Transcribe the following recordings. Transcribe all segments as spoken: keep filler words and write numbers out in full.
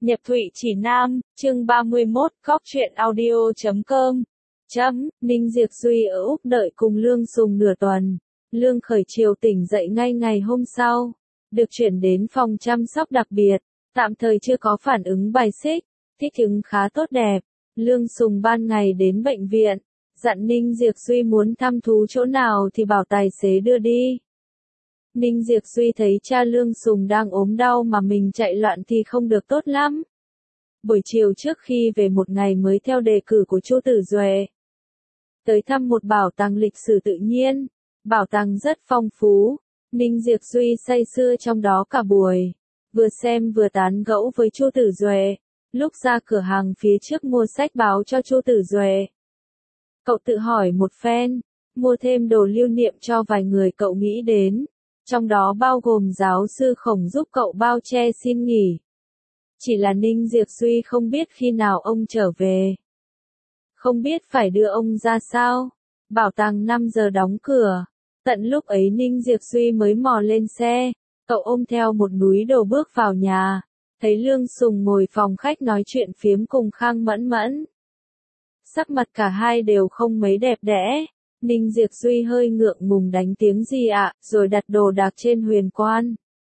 Nhập Thụy Chỉ Nam, chương ba mươi mốt, góc truyện audio chấm com. Chấm, Ninh Diệp Duy ở Úc đợi cùng Lương Sùng nửa tuần. Lương Khởi chiều tỉnh dậy ngay ngày hôm sau. Được chuyển đến phòng chăm sóc đặc biệt. Tạm thời chưa có phản ứng bài xích. Thích ứng khá tốt đẹp. Lương Sùng ban ngày đến bệnh viện. Dặn Ninh Diệp Duy muốn thăm thú chỗ nào thì bảo tài xế đưa đi. Ninh Diệp Duy thấy cha Lương Sùng đang ốm đau mà mình chạy loạn thì không được tốt lắm. Buổi chiều trước khi về một ngày mới theo đề cử của Chu Tử Duệ. Tới thăm một bảo tàng lịch sử tự nhiên. Bảo tàng rất phong phú. Ninh Diệp Duy say sưa trong đó cả buổi. Vừa xem vừa tán gẫu với Chu Tử Duệ. Lúc ra cửa hàng phía trước mua sách báo cho Chu Tử Duệ. Cậu tự hỏi một phen. Mua thêm đồ lưu niệm cho vài người cậu nghĩ đến. Trong đó bao gồm giáo sư Khổng giúp cậu bao che xin nghỉ. Chỉ là Ninh Diệp Duy không biết khi nào ông trở về. Không biết phải đưa ông ra sao. Bảo tàng năm giờ đóng cửa. Tận lúc ấy Ninh Diệp Duy mới mò lên xe. Cậu ôm theo một núi đồ bước vào nhà. Thấy Lương Sùng ngồi phòng khách nói chuyện phiếm cùng Khang Mẫn Mẫn. Sắc mặt cả hai đều không mấy đẹp đẽ. Ninh Diệp Duy hơi ngượng ngùng đánh tiếng gì ạ, rồi đặt đồ đạc trên huyền quan.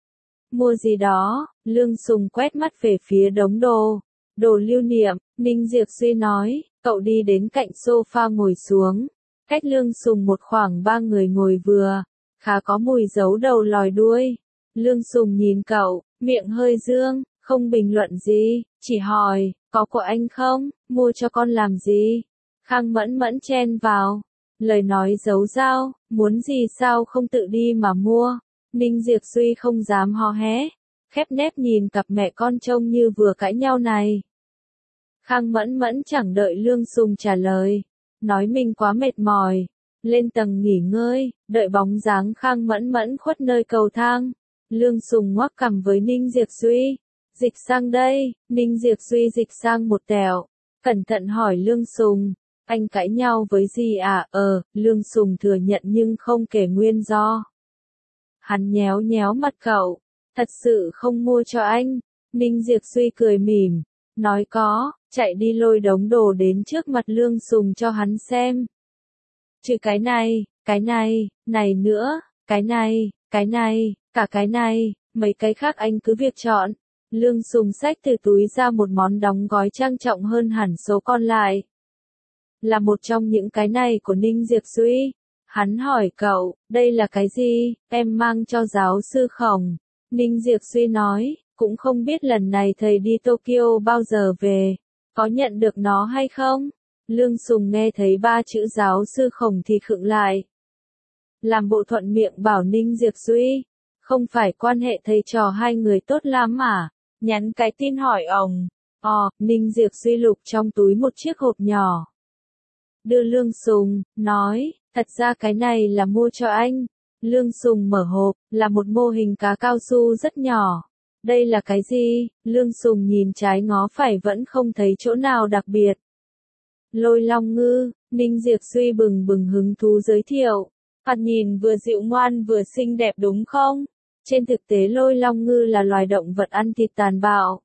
Mua gì đó, Lương Sùng quét mắt về phía đống đồ. Đồ lưu niệm, Ninh Diệp Duy nói, cậu đi đến cạnh sofa ngồi xuống. Cách Lương Sùng một khoảng ba người ngồi vừa, khá có mùi giấu đầu lòi đuôi. Lương Sùng nhìn cậu, miệng hơi dương, không bình luận gì, chỉ hỏi, có của anh không, mua cho con làm gì? Khang Mẫn Mẫn chen vào. Lời nói giấu dao, muốn gì sao không tự đi mà mua. Ninh Diệp Duy không dám hò hé, khép nép nhìn cặp mẹ con trông như vừa cãi nhau này. Khang Mẫn Mẫn chẳng đợi Lương Sùng trả lời, nói mình quá mệt mỏi, lên tầng nghỉ ngơi, đợi bóng dáng Khang Mẫn Mẫn khuất nơi cầu thang. Lương Sùng ngoắc cằm với Ninh Diệp Duy, dịch sang đây. Ninh Diệp Duy dịch sang một tẹo, cẩn thận hỏi Lương Sùng. Anh cãi nhau với gì à? Ờ, Lương Sùng thừa nhận nhưng không kể nguyên do. Hắn nhéo nhéo mặt cậu. Thật sự không mua cho anh. Ninh Diệp Duy cười mỉm. Nói có, chạy đi lôi đống đồ đến trước mặt Lương Sùng cho hắn xem. Chứ cái này, cái này, này nữa, cái này, cái này, cả cái này, mấy cái khác anh cứ việc chọn. Lương Sùng xách từ túi ra một món đóng gói trang trọng hơn hẳn số còn lại. Là một trong những cái này của Ninh Diệp Duy. Hắn hỏi cậu, đây là cái gì, em mang cho giáo sư Khổng. Ninh Diệp Duy nói, cũng không biết lần này thầy đi Tokyo bao giờ về, có nhận được nó hay không? Lương Sùng nghe thấy ba chữ giáo sư Khổng thì khựng lại. Làm bộ thuận miệng bảo Ninh Diệp Duy, không phải quan hệ thầy trò hai người tốt lắm à? Nhắn cái tin hỏi ông. Ồ, Ninh Diệp Duy lục trong túi một chiếc hộp nhỏ. Đưa Lương Sùng, nói, thật ra cái này là mua cho anh. Lương Sùng mở hộp, là một mô hình cá cao su rất nhỏ. Đây là cái gì? Lương Sùng nhìn trái ngó phải vẫn không thấy chỗ nào đặc biệt. Lôi long ngư, Ninh Diệp Duy bừng bừng hứng thú giới thiệu. Thoạt nhìn vừa dịu ngoan vừa xinh đẹp đúng không? Trên thực tế lôi long ngư là loài động vật ăn thịt tàn bạo.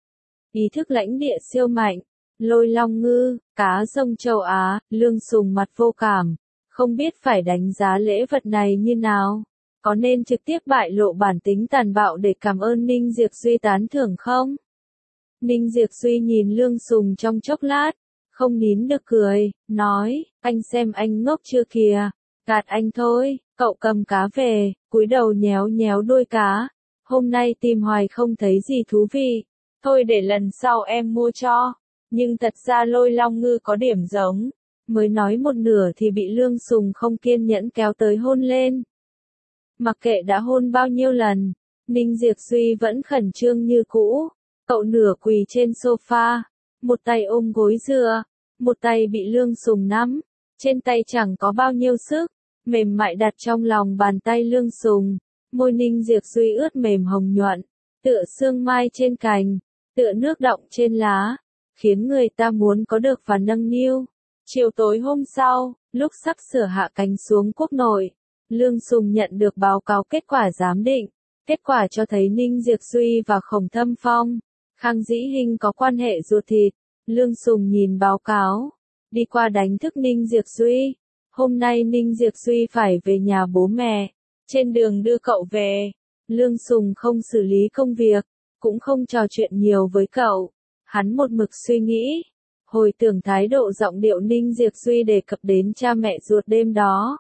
Ý thức lãnh địa siêu mạnh. Lôi long ngư, cá sông châu Á. Lương Sùng mặt vô cảm, không biết phải đánh giá lễ vật này như nào. Có nên trực tiếp bại lộ bản tính tàn bạo để cảm ơn Ninh Diệp Duy tán thưởng không? Ninh Diệp Duy nhìn Lương Sùng trong chốc lát, không nín được cười, nói, anh xem anh ngốc chưa kìa, gạt anh thôi. Cậu cầm cá về, cúi đầu nhéo nhéo đuôi cá. Hôm nay tìm hoài không thấy gì thú vị, thôi để lần sau em mua cho. Nhưng thật ra lôi long ngư có điểm giống. Mới nói một nửa thì bị Lương Sùng không kiên nhẫn kéo tới hôn lên. Mặc kệ đã hôn bao nhiêu lần, Ninh Diệp Duy vẫn khẩn trương như cũ. Cậu nửa quỳ trên sofa, một tay ôm gối dựa, một tay bị Lương Sùng nắm, trên tay chẳng có bao nhiêu sức, mềm mại đặt trong lòng bàn tay Lương Sùng. Môi Ninh Diệp Duy ướt mềm hồng nhuận, tựa sương mai trên cành, tựa nước đọng trên lá, khiến người ta muốn có được và nâng niu. Chiều tối hôm sau, lúc sắp sửa hạ cánh xuống quốc nội, Lương Sùng nhận được báo cáo kết quả giám định. Kết quả cho thấy Ninh Diệp Duy và Khổng Thâm Phong Khang Dĩ Hinh có quan hệ ruột thịt. Lương Sùng nhìn báo cáo. Đi qua đánh thức Ninh Diệp Duy. Hôm nay Ninh Diệp Duy phải về nhà bố mẹ. Trên đường đưa cậu về. Lương Sùng không xử lý công việc. Cũng không trò chuyện nhiều với cậu. Hắn một mực suy nghĩ. Hồi tưởng thái độ giọng điệu Ninh Diệp Duy đề cập đến cha mẹ ruột đêm đó.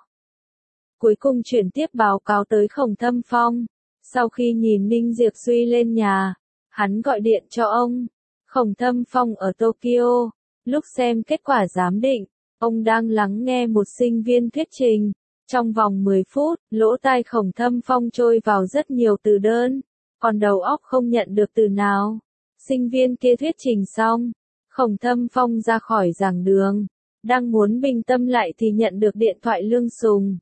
Cuối cùng chuyển tiếp báo cáo tới Khổng Thâm Phong. Sau khi nhìn Ninh Diệp Duy lên nhà, hắn gọi điện cho ông. Khổng Thâm Phong ở Tokyo. Lúc xem kết quả giám định, ông đang lắng nghe một sinh viên thuyết trình. Trong vòng mười phút, lỗ tai Khổng Thâm Phong trôi vào rất nhiều từ đơn, còn đầu óc không nhận được từ nào. Sinh viên kia thuyết trình xong, Khổng Thâm Phong ra khỏi giảng đường, đang muốn bình tâm lại thì nhận được điện thoại Lương Sùng.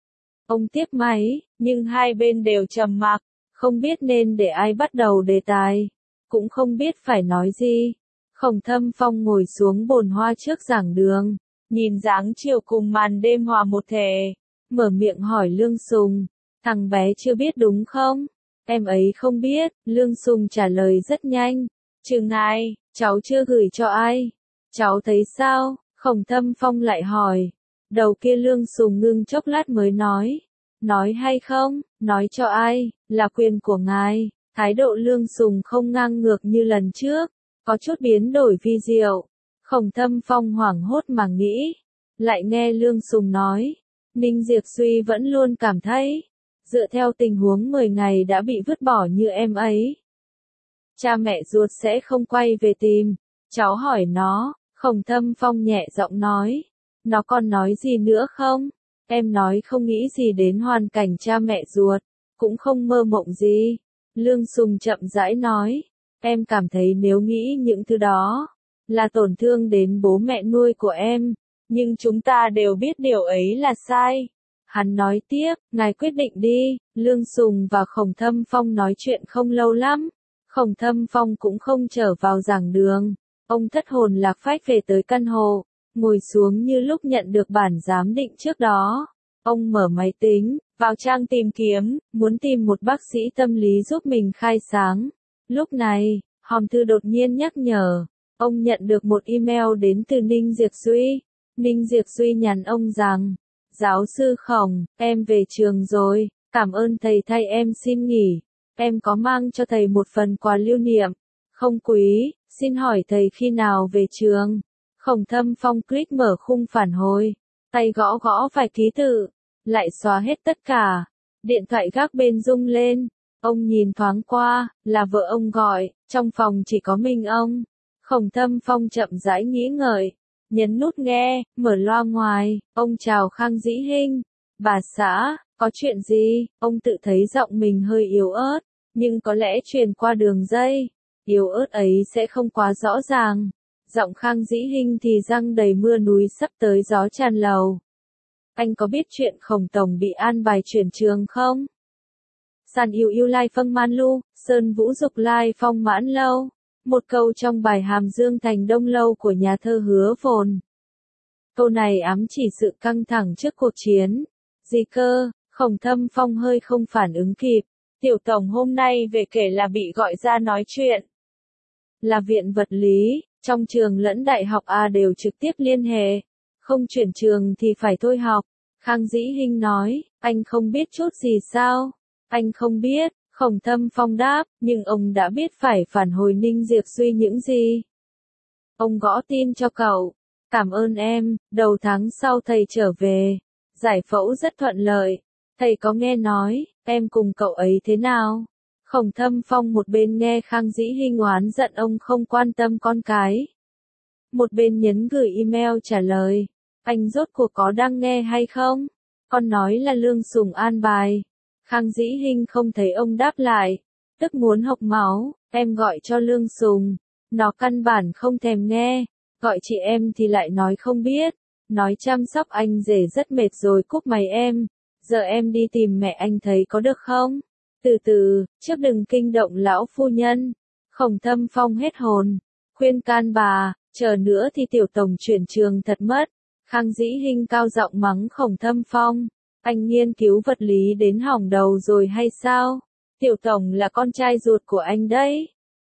Ông tiếp máy, nhưng hai bên đều trầm mặc, không biết nên để ai bắt đầu đề tài, cũng không biết phải nói gì. Khổng Thâm Phong ngồi xuống bồn hoa trước giảng đường, nhìn dáng chiều cùng màn đêm hòa một thể, mở miệng hỏi Lương Sùng, thằng bé chưa biết đúng không? Em ấy không biết, Lương Sùng trả lời rất nhanh. Chừng này, cháu chưa gửi cho ai. Cháu thấy sao? Khổng Thâm Phong lại hỏi. Đầu kia Lương Sùng ngưng chốc lát mới nói. Nói hay không, nói cho ai, là quyền của ngài. Thái độ Lương Sùng không ngang ngược như lần trước, có chút biến đổi vi diệu. Khổng Thâm Phong hoảng hốt mà nghĩ. Lại nghe Lương Sùng nói. Ninh Diệp Duy vẫn luôn cảm thấy, dựa theo tình huống mười ngày đã bị vứt bỏ như em ấy, cha mẹ ruột sẽ không quay về tìm. Cháu hỏi nó. Khổng Thâm Phong nhẹ giọng nói. Nó còn nói gì nữa không? Em nói không nghĩ gì đến hoàn cảnh cha mẹ ruột, cũng không mơ mộng gì. Lương Sùng chậm rãi nói. Em cảm thấy nếu nghĩ những thứ đó là tổn thương đến bố mẹ nuôi của em, nhưng chúng ta đều biết điều ấy là sai. Hắn nói tiếp, ngài quyết định đi. Lương Sùng và Khổng Thâm Phong nói chuyện không lâu lắm. Khổng Thâm Phong cũng không trở vào giảng đường. Ông thất hồn lạc phách về tới căn hộ, ngồi xuống như lúc nhận được bản giám định trước đó. Ông mở máy tính, vào trang tìm kiếm, muốn tìm một bác sĩ tâm lý giúp mình khai sáng. Lúc này, hòm thư đột nhiên nhắc nhở. Ông nhận được một email đến từ Ninh Diệp Duy. Ninh Diệp Duy nhắn ông rằng, giáo sư Khổng, em về trường rồi, cảm ơn thầy thay em xin nghỉ. Em có mang cho thầy một phần quà lưu niệm. Không quý, xin hỏi thầy khi nào về trường? Khổng Thâm Phong click mở khung phản hồi, tay gõ gõ vài ký tự, lại xóa hết tất cả. Điện thoại gác bên rung lên, ông nhìn thoáng qua, là vợ ông gọi, trong phòng chỉ có mình ông. Khổng Thâm Phong chậm rãi nghĩ ngợi, nhấn nút nghe, mở loa ngoài, ông chào Khang Dĩ Hinh. Bà xã, có chuyện gì? Ông tự thấy giọng mình hơi yếu ớt, nhưng có lẽ truyền qua đường dây, yếu ớt ấy sẽ không quá rõ ràng. Giọng Khang Dĩ Hinh thì răng đầy mưa núi sắp tới gió tràn lầu. Anh có biết chuyện Khổng Tổng bị an bài chuyển trường không? Sàn yêu yêu lai phong man lu, sơn vũ dục lai phong mãn lâu. Một câu trong bài Hàm Dương Thành Đông Lâu của nhà thơ Hứa Phồn. Câu này ám chỉ sự căng thẳng trước cuộc chiến. Gì cơ? Khổng Thâm Phong hơi không phản ứng kịp. Tiểu tổng hôm nay về kể là bị gọi ra nói chuyện. Là viện vật lý, trong trường lẫn đại học A đều trực tiếp liên hệ. Không chuyển trường thì phải thôi học. Khang Dĩ Hinh nói, anh không biết chút gì sao? Anh không biết. Khổng Thâm Phong đáp, nhưng ông đã biết phải phản hồi Ninh Diệp Duy những gì. Ông gõ tin cho cậu. Cảm ơn em, đầu tháng sau thầy trở về. Giải phẫu rất thuận lợi. Thầy có nghe nói, em cùng cậu ấy thế nào? Khổng Thâm Phong một bên nghe Khang Dĩ Hinh oán giận ông không quan tâm con cái. Một bên nhấn gửi email trả lời. Anh rốt cuộc có đang nghe hay không? Con nói là Lương Sùng an bài. Khang Dĩ Hinh không thấy ông đáp lại, tức muốn hộc máu. Em gọi cho Lương Sùng, nó căn bản không thèm nghe. Gọi chị em thì lại nói không biết. Nói chăm sóc anh rể rất mệt rồi cúp máy em. Giờ em đi tìm mẹ anh thấy có được không? Từ từ, trước đừng kinh động lão phu nhân. Khổng Thâm Phong hết hồn, khuyên can bà, chờ nữa thì tiểu tổng chuyển trường thật mất. Khang Dĩ Hinh cao giọng mắng Khổng Thâm Phong. Anh nghiên cứu vật lý đến hỏng đầu rồi hay sao? Tiểu tổng là con trai ruột của anh đấy.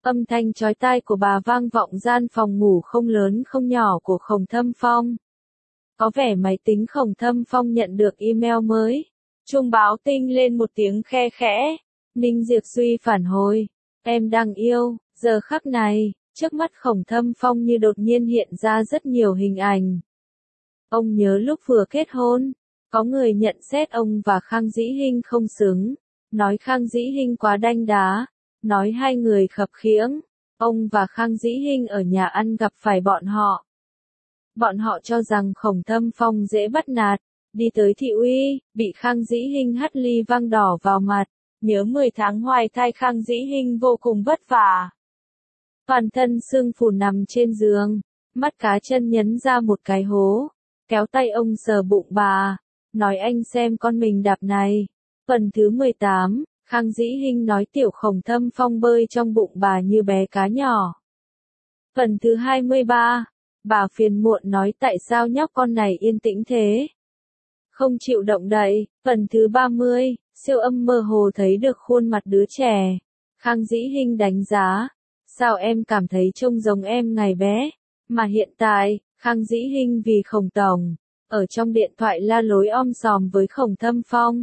Âm thanh chói tai của bà vang vọng gian phòng ngủ không lớn không nhỏ của Khổng Thâm Phong. Có vẻ máy tính Khổng Thâm Phong nhận được email mới. Chuông báo tinh lên một tiếng khe khẽ. Ninh Diệp Duy phản hồi. Em đang yêu. Giờ khắc này, trước mắt Khổng Thâm Phong như đột nhiên hiện ra rất nhiều hình ảnh. Ông nhớ lúc vừa kết hôn, có người nhận xét ông và Khang Dĩ Hinh không xứng, nói Khang Dĩ Hinh quá đanh đá, nói hai người khập khiễng. Ông và Khang Dĩ Hinh ở nhà ăn gặp phải bọn họ. Bọn họ cho rằng Khổng Thâm Phong dễ bắt nạt, đi tới thị uy, bị Khang Dĩ Hinh hắt ly văng đỏ vào mặt. Nhớ mười tháng hoài thai Khang Dĩ Hinh vô cùng vất vả. Toàn thân sưng phù nằm trên giường, mắt cá chân nhấn ra một cái hố, kéo tay ông sờ bụng bà, nói anh xem con mình đạp này. Phần thứ mười tám, Khang Dĩ Hinh nói tiểu Khổng Thâm Phong bơi trong bụng bà như bé cá nhỏ. Phần thứ hai mươi ba, bà phiền muộn nói tại sao nhóc con này yên tĩnh thế, không chịu động đậy. Phần thứ ba mươi, siêu âm mơ hồ thấy được khuôn mặt đứa trẻ. Khang Dĩ Hinh đánh giá, sao em cảm thấy trông giống em ngày bé, mà hiện tại, Khang Dĩ Hinh vì Khổng Tổng, ở trong điện thoại la lối om sòm với Khổng Thâm Phong.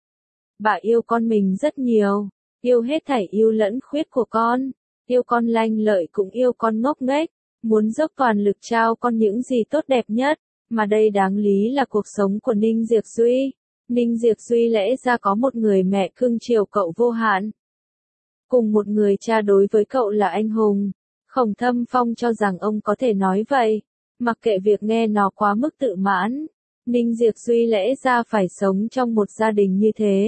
Bà yêu con mình rất nhiều, yêu hết thảy yêu lẫn khuyết của con, yêu con lanh lợi cũng yêu con ngốc nghếch, muốn dốc toàn lực trao con những gì tốt đẹp nhất, mà đây đáng lý là cuộc sống của Ninh Diệp Duy. Ninh Diệp Duy lẽ ra có một người mẹ cưng chiều cậu vô hạn, cùng một người cha đối với cậu là anh hùng. Khổng Thâm Phong cho rằng ông có thể nói vậy, mặc kệ việc nghe nó quá mức tự mãn. Ninh Diệp Duy lẽ ra phải sống trong một gia đình như thế.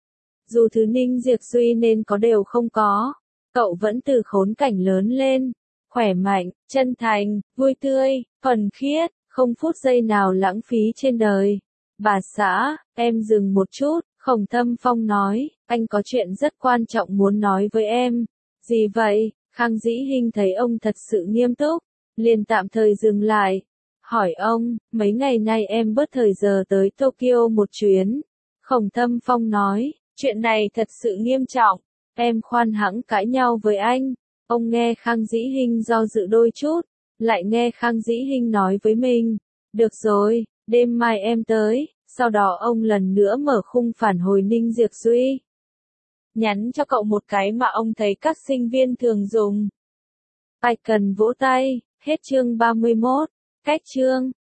Dù thứ Ninh Diệp Duy nên có đều không có, cậu vẫn từ khốn cảnh lớn lên, khỏe mạnh, chân thành, vui tươi, thuần khiết, không phút giây nào lãng phí trên đời. Bà xã, em dừng một chút, Khổng Thâm Phong nói, anh có chuyện rất quan trọng muốn nói với em. Gì vậy? Khang Dĩ Hinh thấy ông thật sự nghiêm túc, liền tạm thời dừng lại. Hỏi ông, mấy ngày nay em bớt thời giờ tới Tokyo một chuyến. Khổng Thâm Phong nói, chuyện này thật sự nghiêm trọng, em khoan hãng cãi nhau với anh. Ông nghe Khang Dĩ Hinh do dự đôi chút, lại nghe Khang Dĩ Hinh nói với mình, được rồi, đêm mai em tới. Sau đó ông lần nữa mở khung phản hồi Ninh Diệp Duy. Nhắn cho cậu một cái mà ông thấy các sinh viên thường dùng. Ai cần vỗ tay, hết chương ba mươi mốt, cách chương.